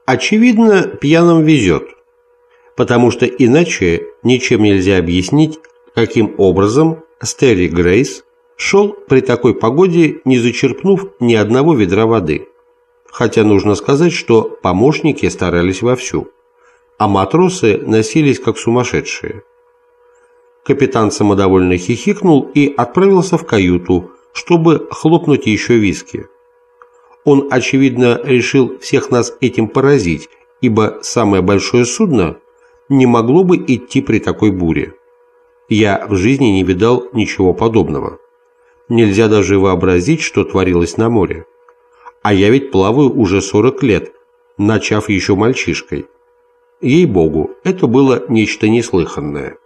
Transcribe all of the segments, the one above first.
Очевидно, пьяным везет, потому что иначе ничем нельзя объяснить, каким образом Стери Грейс шел при такой погоде, не зачерпнув ни одного ведра воды. Хотя нужно сказать, что помощники старались вовсю, а матросы носились как сумасшедшие. Капитан самодовольно хихикнул и отправился в каюту, чтобы хлопнуть еще виски. Он, очевидно, решил всех нас этим поразить, ибо самое большое судно не могло бы идти при такой буре. Я в жизни не видал ничего подобного. Нельзя даже вообразить, что творилось на море. А я ведь плаваю уже 40 лет, начав еще мальчишкой. Ей-богу, это было нечто неслыханное.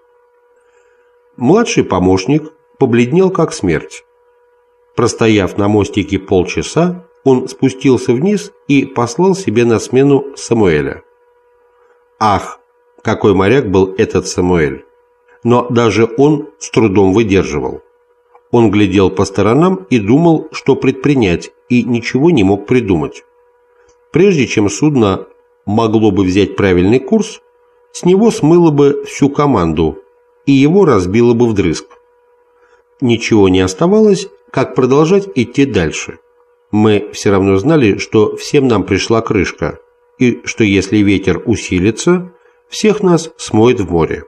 Младший помощник побледнел как смерть. Простояв на мостике полчаса, он спустился вниз и послал себе на смену Самуэля. Ах, какой моряк был этот Самуэль! Но даже он с трудом выдерживал. Он глядел по сторонам и думал, что предпринять, и ничего не мог придумать. Прежде чем судно могло бы взять правильный курс, с него смыло бы всю команду, и его разбило бы вдрызг. Ничего не оставалось, как продолжать идти дальше. Мы все равно знали, что всем нам пришла крышка, и что если ветер усилится, всех нас смоет в море.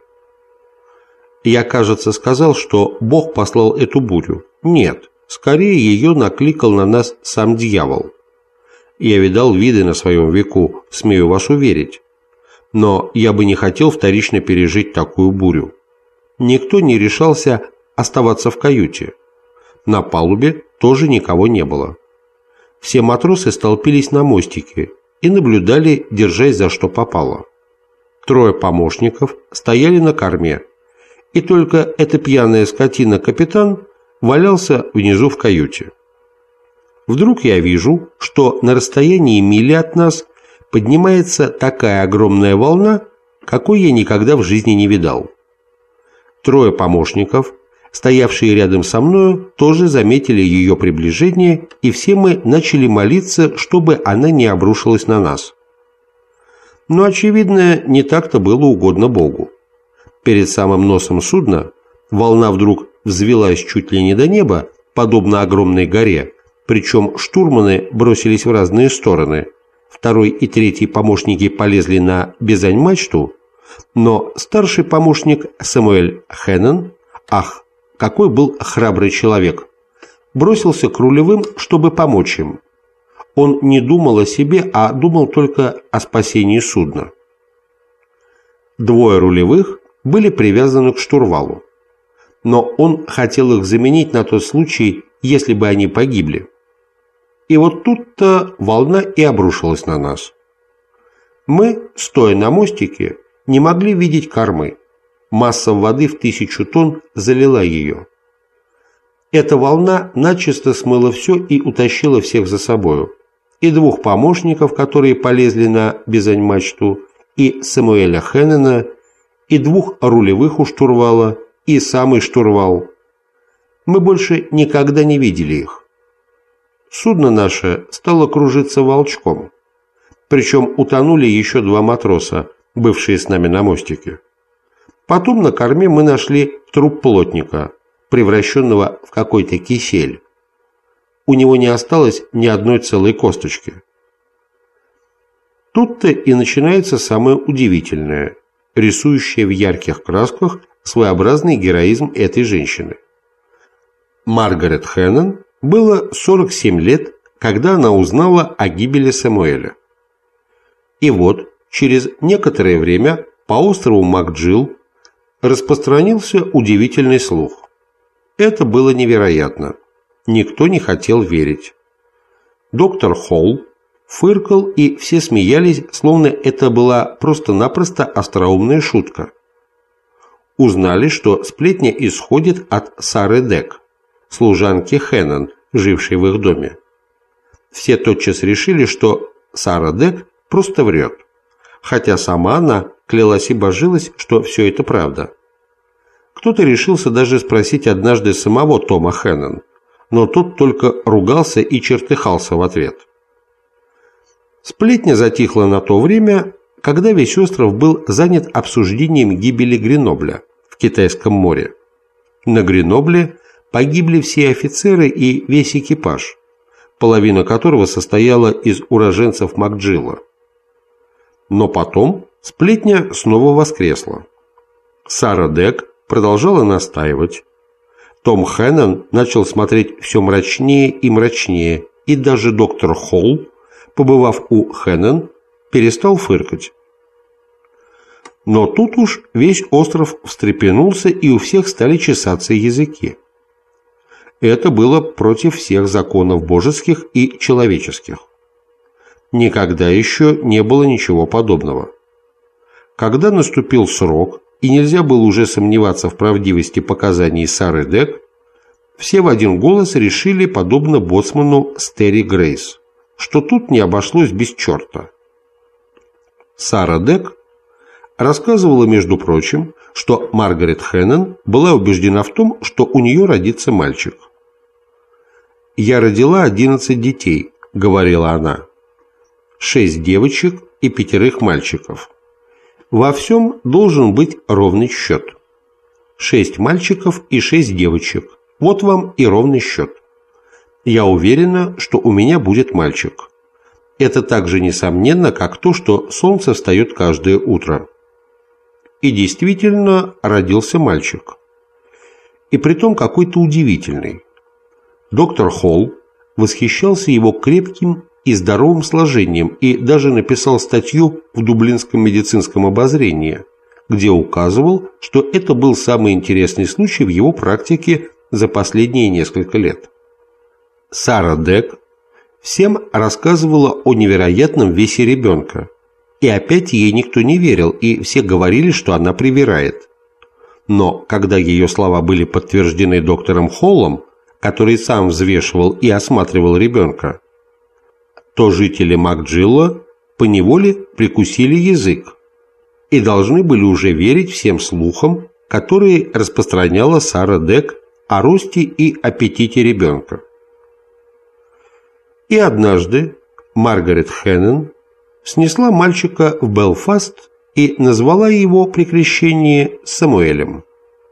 Я, кажется, сказал, что Бог послал эту бурю. Нет, скорее ее накликал на нас сам дьявол. Я видал виды на своем веку, смею вас уверить. Но я бы не хотел вторично пережить такую бурю. Никто не решался оставаться в каюте. На палубе тоже никого не было. Все матросы столпились на мостике и наблюдали, держась за что попало. Трое помощников стояли на корме, и только эта пьяная скотина-капитан валялся внизу в каюте. Вдруг я вижу, что на расстоянии мили от нас поднимается такая огромная волна, какой я никогда в жизни не видал. Трое помощников, стоявшие рядом со мною, тоже заметили ее приближение, и все мы начали молиться, чтобы она не обрушилась на нас. Но, очевидно, не так-то было угодно Богу. Перед самым носом судна волна вдруг взвилась чуть ли не до неба, подобно огромной горе, причем штурманы бросились в разные стороны. Второй и третий помощники полезли на бизань-мачту, но старший помощник Самуэль Хеннон, ах, какой был храбрый человек, бросился к рулевым, чтобы помочь им. Он не думал о себе, а думал только о спасении судна. Двое рулевых были привязаны к штурвалу, но он хотел их заменить на тот случай, если бы они погибли. И вот тут-то волна и обрушилась на нас. Мы, стоя на мостике, не могли видеть кормы. Масса воды в 1000 тонн залила ее. Эта волна начисто смыла все и утащила всех за собою. И двух помощников, которые полезли на бизань-мачту, и Самуэля Хеннона, и двух рулевых у штурвала, и самый штурвал. Мы больше никогда не видели их. Судно наше стало кружиться волчком. Причем утонули еще два матроса, бывшие с нами на мостике. Потом на корме мы нашли труп плотника, превращенного в какой-то кисель. У него не осталось ни одной целой косточки. Тут-то и начинается самое удивительное, рисующее в ярких красках своеобразный героизм этой женщины. Маргарет Хеннон было 47 лет, когда она узнала о гибели Самуэля. И вот, через некоторое время по острову Макджилл распространился удивительный слух. Это было невероятно. Никто не хотел верить. Доктор Холл фыркал, и все смеялись, словно это была просто-напросто остроумная шутка. Узнали, что сплетня исходит от Сары Дек, служанки Хеннон, жившей в их доме. Все тотчас решили, что Сара Дек просто врет, хотя сама она клялась и божилась, что все это правда. Кто-то решился даже спросить однажды самого Тома Хеннон, но тот только ругался и чертыхался в ответ. Сплетня затихла на то время, когда весь остров был занят обсуждением гибели Гренобля в Китайском море. На Гренобле погибли все офицеры и весь экипаж, половина которого состояла из уроженцев Макджилла. Но потом сплетня снова воскресла. Сара Дек продолжала настаивать. Том Хеннон начал смотреть все мрачнее и мрачнее, и даже доктор Холл, побывав у Хеннон, перестал фыркать. Но тут уж весь остров встрепенулся, и у всех стали чесаться языки. Это было против всех законов божеских и человеческих. Никогда еще не было ничего подобного. Когда наступил срок, и нельзя было уже сомневаться в правдивости показаний Сары Дек, все в один голос решили, подобно боцману Стери Грейс, что тут не обошлось без черта. Сара Дек рассказывала, между прочим, что Маргарет Хеннон была убеждена в том, что у нее родится мальчик. «Я родила 11 детей», — говорила она, «6 девочек и 5 мальчиков. Во всем должен быть ровный счет. 6 мальчиков и 6 девочек. Вот вам и ровный счет. Я уверена, что у меня будет мальчик. Это так же несомненно, как то, что солнце встает каждое утро». И действительно родился мальчик. И притом какой-то удивительный. Доктор Холл восхищался его крепким и здоровым сложением и даже написал статью в Дублинском медицинском обозрении, где указывал, что это был самый интересный случай в его практике за последние несколько лет. Сара Дек всем рассказывала о невероятном весе ребенка, и опять ей никто не верил, и все говорили, что она привирает. Но когда ее слова были подтверждены доктором Холлом, который сам взвешивал и осматривал ребенка, то жители Макджилла поневоле прикусили язык и должны были уже верить всем слухам, которые распространяла Сара Дек о росте и аппетите ребенка. И однажды Маргарет Хеннон снесла мальчика в Белфаст и назвала его при крещении Самуэлем.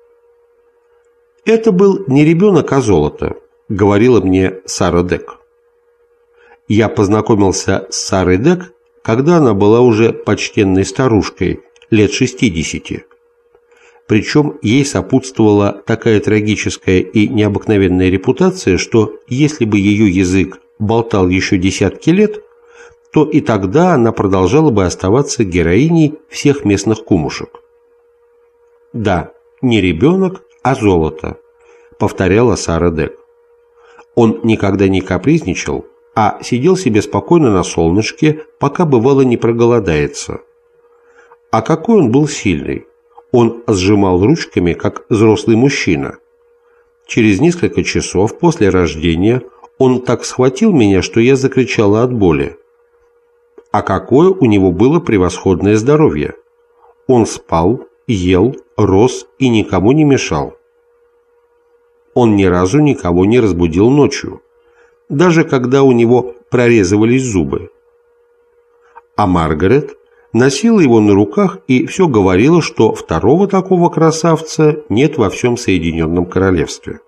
«Это был не ребенок, а золото», — говорила мне Сара Дек. Я познакомился с Сарой Дек, когда она была уже почтенной старушкой, лет 60. Причем ей сопутствовала такая трагическая и необыкновенная репутация, что если бы ее язык болтал еще десятки лет, то и тогда она продолжала бы оставаться героиней всех местных кумушек. «Да, не ребенок, а золото», — повторяла Сара Дек. «Он никогда не капризничал, а сидел себе спокойно на солнышке, пока бывало не проголодается. А какой он был сильный! Он сжимал ручками, как взрослый мужчина. Через несколько часов после рождения он так схватил меня, что я закричала от боли. А какое у него было превосходное здоровье! Он спал, ел, рос и никому не мешал. Он ни разу никого не разбудил ночью, даже когда у него прорезывались зубы. А Маргарет носила его на руках и все говорила, что второго такого красавца нет во всем Соединенном Королевстве.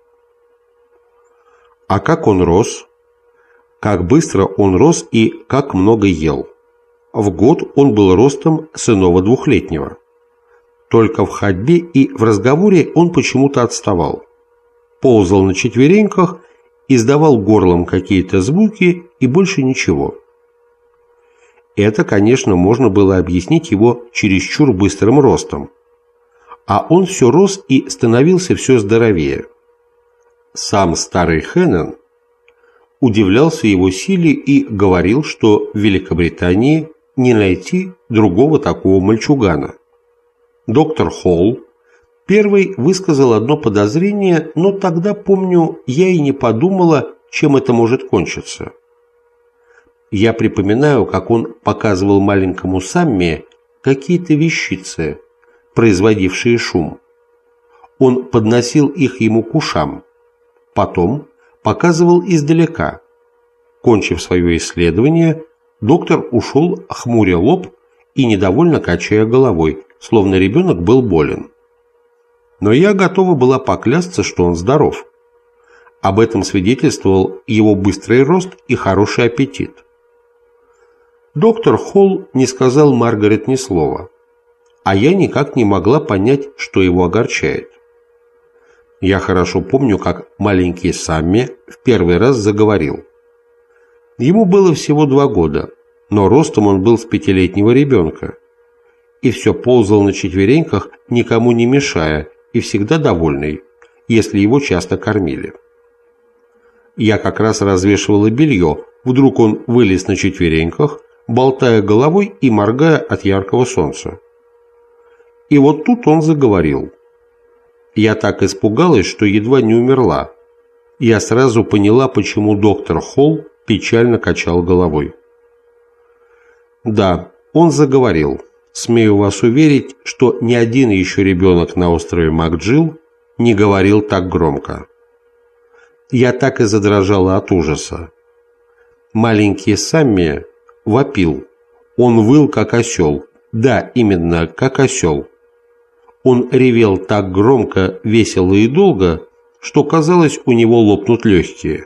А как он рос? Как быстро он рос и как много ел. В год он был ростом с иного двухлетнего. Только в ходьбе и в разговоре он почему-то отставал. Ползал на четвереньках, издавал горлом какие-то звуки и больше ничего. Это, конечно, можно было объяснить его чересчур быстрым ростом. А он все рос и становился все здоровее. Сам старый Хеннон удивлялся его силе и говорил, что в Великобритании не найти другого такого мальчугана. Доктор Холл первый высказал одно подозрение, но тогда, помню, я и не подумала, чем это может кончиться. Я припоминаю, как он показывал маленькому Самме какие-то вещицы, производившие шум. Он подносил их ему к ушам, потом показывал издалека. Кончив свое исследование, доктор ушел, хмуря лоб и недовольно качая головой, словно ребенок был болен. Но я готова была поклясться, что он здоров. Об этом свидетельствовал его быстрый рост и хороший аппетит. Доктор Холл не сказал Маргарет ни слова, а я никак не могла понять, что его огорчает. Я хорошо помню, как маленький Самми в первый раз заговорил. Ему было всего 2 года, но ростом он был с 5-летнего ребенка. И все ползал на четвереньках, никому не мешая, и всегда довольный, если его часто кормили. Я как раз развешивала белье, вдруг он вылез на четвереньках, болтая головой и моргая от яркого солнца. И вот тут он заговорил. Я так испугалась, что едва не умерла. Я сразу поняла, почему доктор Холл печально качал головой. Да, он заговорил. Смею вас уверить, что ни один еще ребенок на острове Макджилл не говорил так громко. Я так и задрожала от ужаса. Маленький Самми вопил. Он выл, как осел. Да, именно, как осел. Он ревел так громко, весело и долго, что казалось, у него лопнут легкие.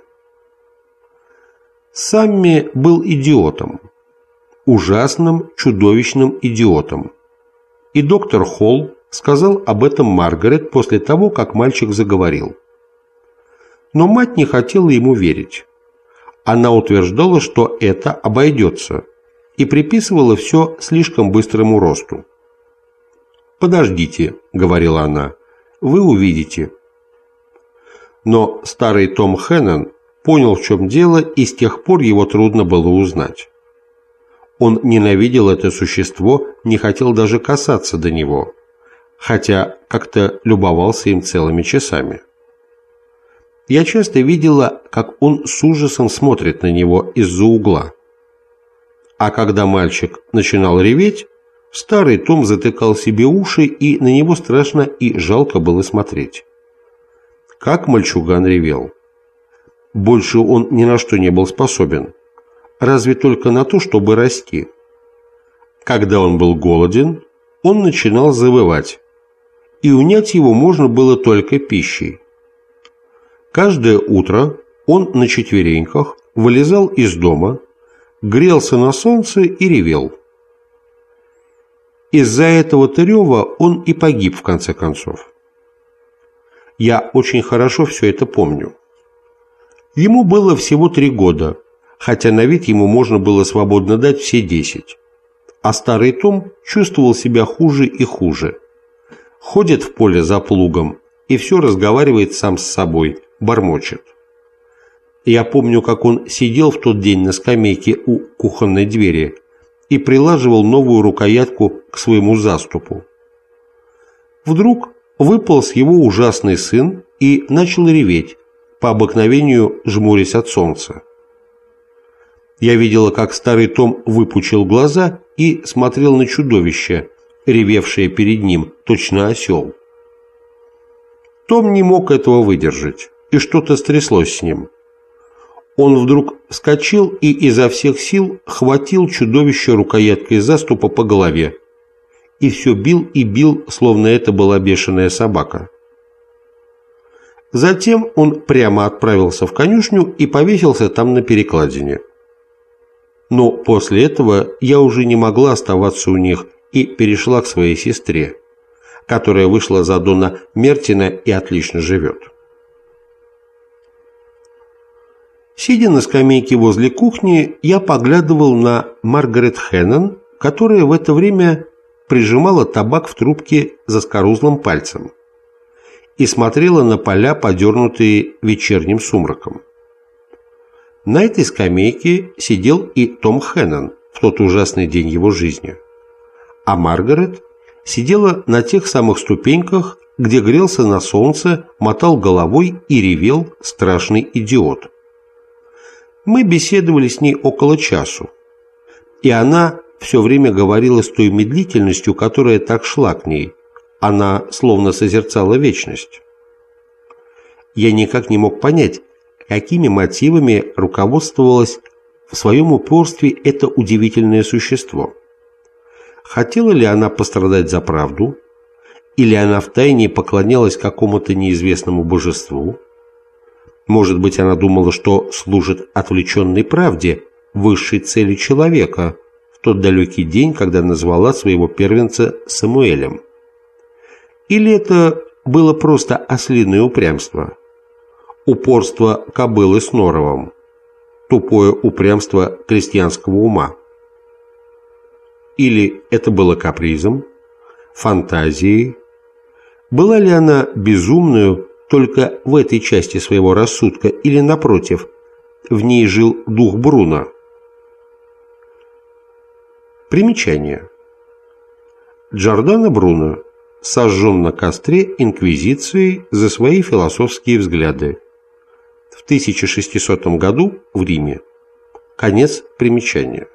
Самми был идиотом. Ужасным, чудовищным идиотом. И доктор Холл сказал об этом Маргарет после того, как мальчик заговорил. Но мать не хотела ему верить. Она утверждала, что это обойдется, и приписывала все слишком быстрому росту. «Подождите», — говорила она, — «вы увидите». Но старый Том Хеннон понял, в чем дело, и с тех пор его трудно было узнать. Он ненавидел это существо, не хотел даже касаться до него, хотя как-то любовался им целыми часами. Я часто видела, как он с ужасом смотрит на него из-за угла. А когда мальчик начинал реветь, старый Том затыкал себе уши, и на него страшно и жалко было смотреть. Как мальчуган ревел. Больше он ни на что не был способен. Разве только на то, чтобы расти. Когда он был голоден, он начинал завывать, и унять его можно было только пищей. Каждое утро он на четвереньках вылезал из дома, грелся на солнце и ревел. Из-за этого-то рева он и погиб в конце концов. Я очень хорошо все это помню. Ему было всего 3 года, хотя на вид ему можно было свободно дать все 10. А старый Том чувствовал себя хуже и хуже. Ходит в поле за плугом и все разговаривает сам с собой, бормочет. Я помню, как он сидел в тот день на скамейке у кухонной двери и прилаживал новую рукоятку к своему заступу. Вдруг выполз его ужасный сын и начал реветь, по обыкновению жмурясь от солнца. Я видела, как старый Том выпучил глаза и смотрел на чудовище, ревевшее перед ним, точно осел. Том не мог этого выдержать, и что-то стряслось с ним. Он вдруг вскочил и изо всех сил хватил чудовище рукояткой заступа по голове, и все бил и бил, словно это была бешеная собака. Затем он прямо отправился в конюшню и повесился там на перекладине. Но после этого я уже не могла оставаться у них и перешла к своей сестре, которая вышла за Дона Мертина и отлично живет. Сидя на скамейке возле кухни, я поглядывал на Маргарет Хеннон, которая в это время прижимала табак в трубке заскорузлым пальцем и смотрела на поля, подернутые вечерним сумраком. На этой скамейке сидел и Том Хеннон в тот ужасный день его жизни, а Маргарет сидела на тех самых ступеньках, где грелся на солнце, мотал головой и ревел страшный идиот. Мы беседовали с ней около часу, и она все время говорила с той медлительностью, которая так шла к ней. Она словно созерцала вечность. Я никак не мог понять, какими мотивами руководствовалась в своем упорстве это удивительное существо? Хотела ли она пострадать за правду? Или она втайне поклонялась какому-то неизвестному божеству? Может быть, она думала, что служит отвлеченной правде, высшей цели человека, в тот далекий день, когда назвала своего первенца Самуэлем? Или это было просто ослиное упрямство? Упорство кобылы с норовом? Тупое упрямство крестьянского ума? Или это было капризом, фантазией? Была ли она безумную только в этой части своего рассудка, или, напротив, в ней жил дух Бруно? Примечание. Джордано Бруно сожжен на костре инквизицией за свои философские взгляды в 1600 году в Риме. Конец примечания.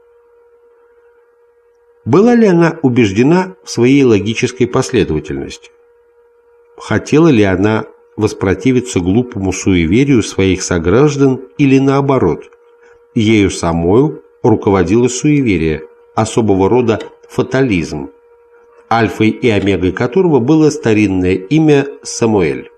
Была ли она убеждена в своей логической последовательности? Хотела ли она воспротивиться глупому суеверию своих сограждан или наоборот, ею самою руководило суеверие, особого рода фатализм, альфой и омегой которого было старинное имя Самуэль?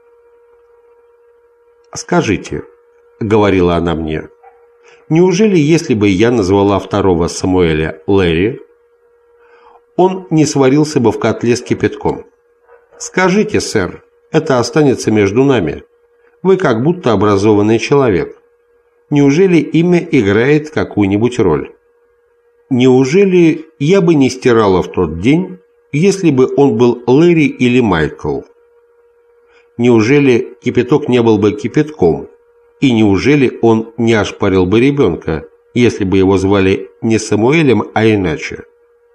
«Скажите», — говорила она мне, — «неужели, если бы я назвала второго Самуэля Лэри, он не сварился бы в котле с кипятком? Скажите, сэр, это останется между нами. Вы как будто образованный человек. Неужели имя играет какую-нибудь роль? Неужели я бы не стирала в тот день, если бы он был Лэри или Майкл? Неужели кипяток не был бы кипятком? И неужели он не ошпарил бы ребенка, если бы его звали не Самуэлем, а иначе?»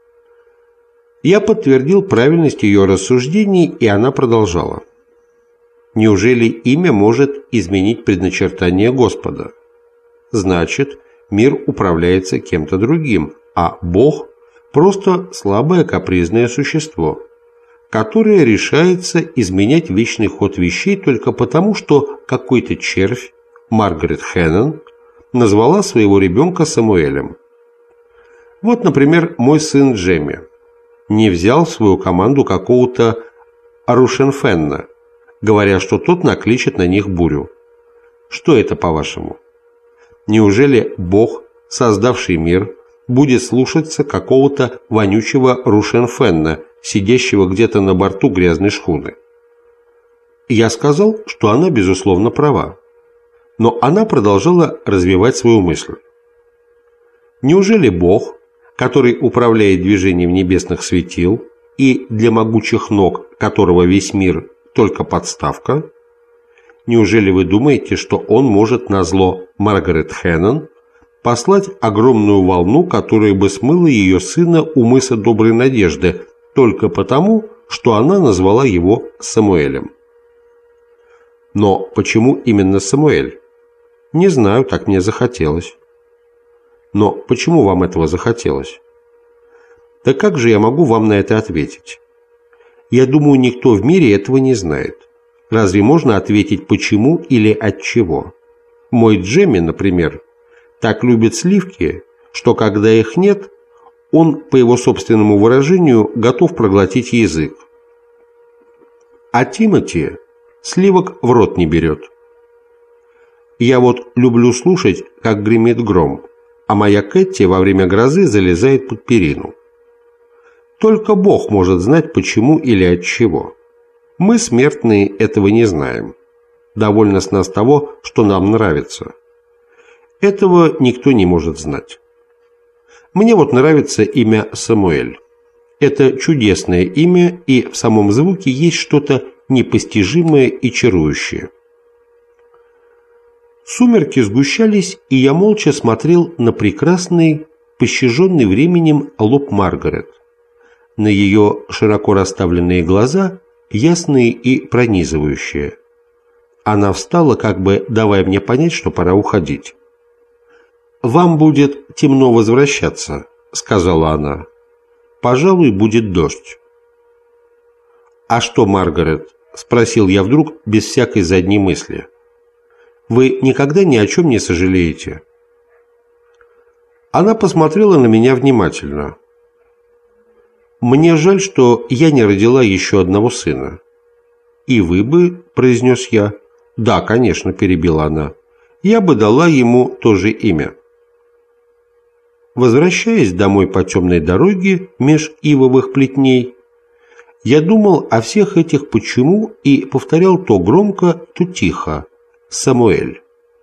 Я подтвердил правильность ее рассуждений, и она продолжала. «Неужели имя может изменить предначертание Господа? Значит, мир управляется кем-то другим, а Бог – просто слабое капризное существо, которое решается изменять вечный ход вещей только потому, что какой-то червь, Маргарет Хеннон, назвала своего ребенка Самуэлем. Вот, например, мой сын Джемми не взял в свою команду какого-то Рушенфенна, говоря, что тот накличет на них бурю. Что это, по-вашему? Неужели Бог, создавший мир, будет слушаться какого-то вонючего Рушенфенна, сидящего где-то на борту грязной шхуны? Я сказал, что она, безусловно, права. Но она продолжала развивать свою мысль. Неужели Бог, который управляет движением небесных светил и для могучих ног которого весь мир только подставка, неужели вы думаете, что он может назло Маргарет Хеннон послать огромную волну, которая бы смыла ее сына у мыса Доброй Надежды только потому, что она назвала его Самуэлем? Но почему именно Самуэль? Не знаю, так мне захотелось. Но почему вам этого захотелось? Да как же я могу вам на это ответить? Я думаю, никто в мире этого не знает. Разве можно ответить почему или от чего? Мой Джемми, например, так любит сливки, что когда их нет, он, по его собственному выражению, готов проглотить язык. А Тимоти сливок в рот не берет. Я вот люблю слушать, как гремит гром, а моя Кэти во время грозы залезает под перину. Только Бог может знать, почему или от чего. Мы, смертные, этого не знаем. Довольно с нас того, что нам нравится. Этого никто не может знать. Мне вот нравится имя Самуэль. Это чудесное имя, и в самом звуке есть что-то непостижимое и чарующее. Сумерки сгущались, и я молча смотрел на прекрасный, пощаженный временем лоб Маргарет, на ее широко расставленные глаза, ясные и пронизывающие. Она встала, как бы давая мне понять, что пора уходить. «Вам будет темно возвращаться», — сказала она. «Пожалуй, будет дождь». «А что, Маргарет?» — спросил я вдруг без всякой задней мысли. «Вы никогда ни о чем не сожалеете?» Она посмотрела на меня внимательно. «Мне жаль, что я не родила еще одного сына». «И вы бы», – произнес я. «Да, конечно», – перебила она. «Я бы дала ему то же имя». Возвращаясь домой по темной дороге меж ивовых плетней, я думал о всех этих «почему» и повторял то громко, то тихо: «Самуэль».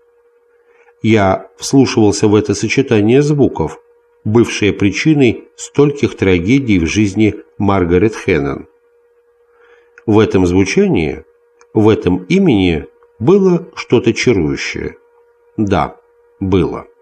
Я вслушивался в это сочетание звуков, бывшее причиной стольких трагедий в жизни Маргарет Хеннон. В этом звучании, в этом имени было что-то чарующее. Да, было.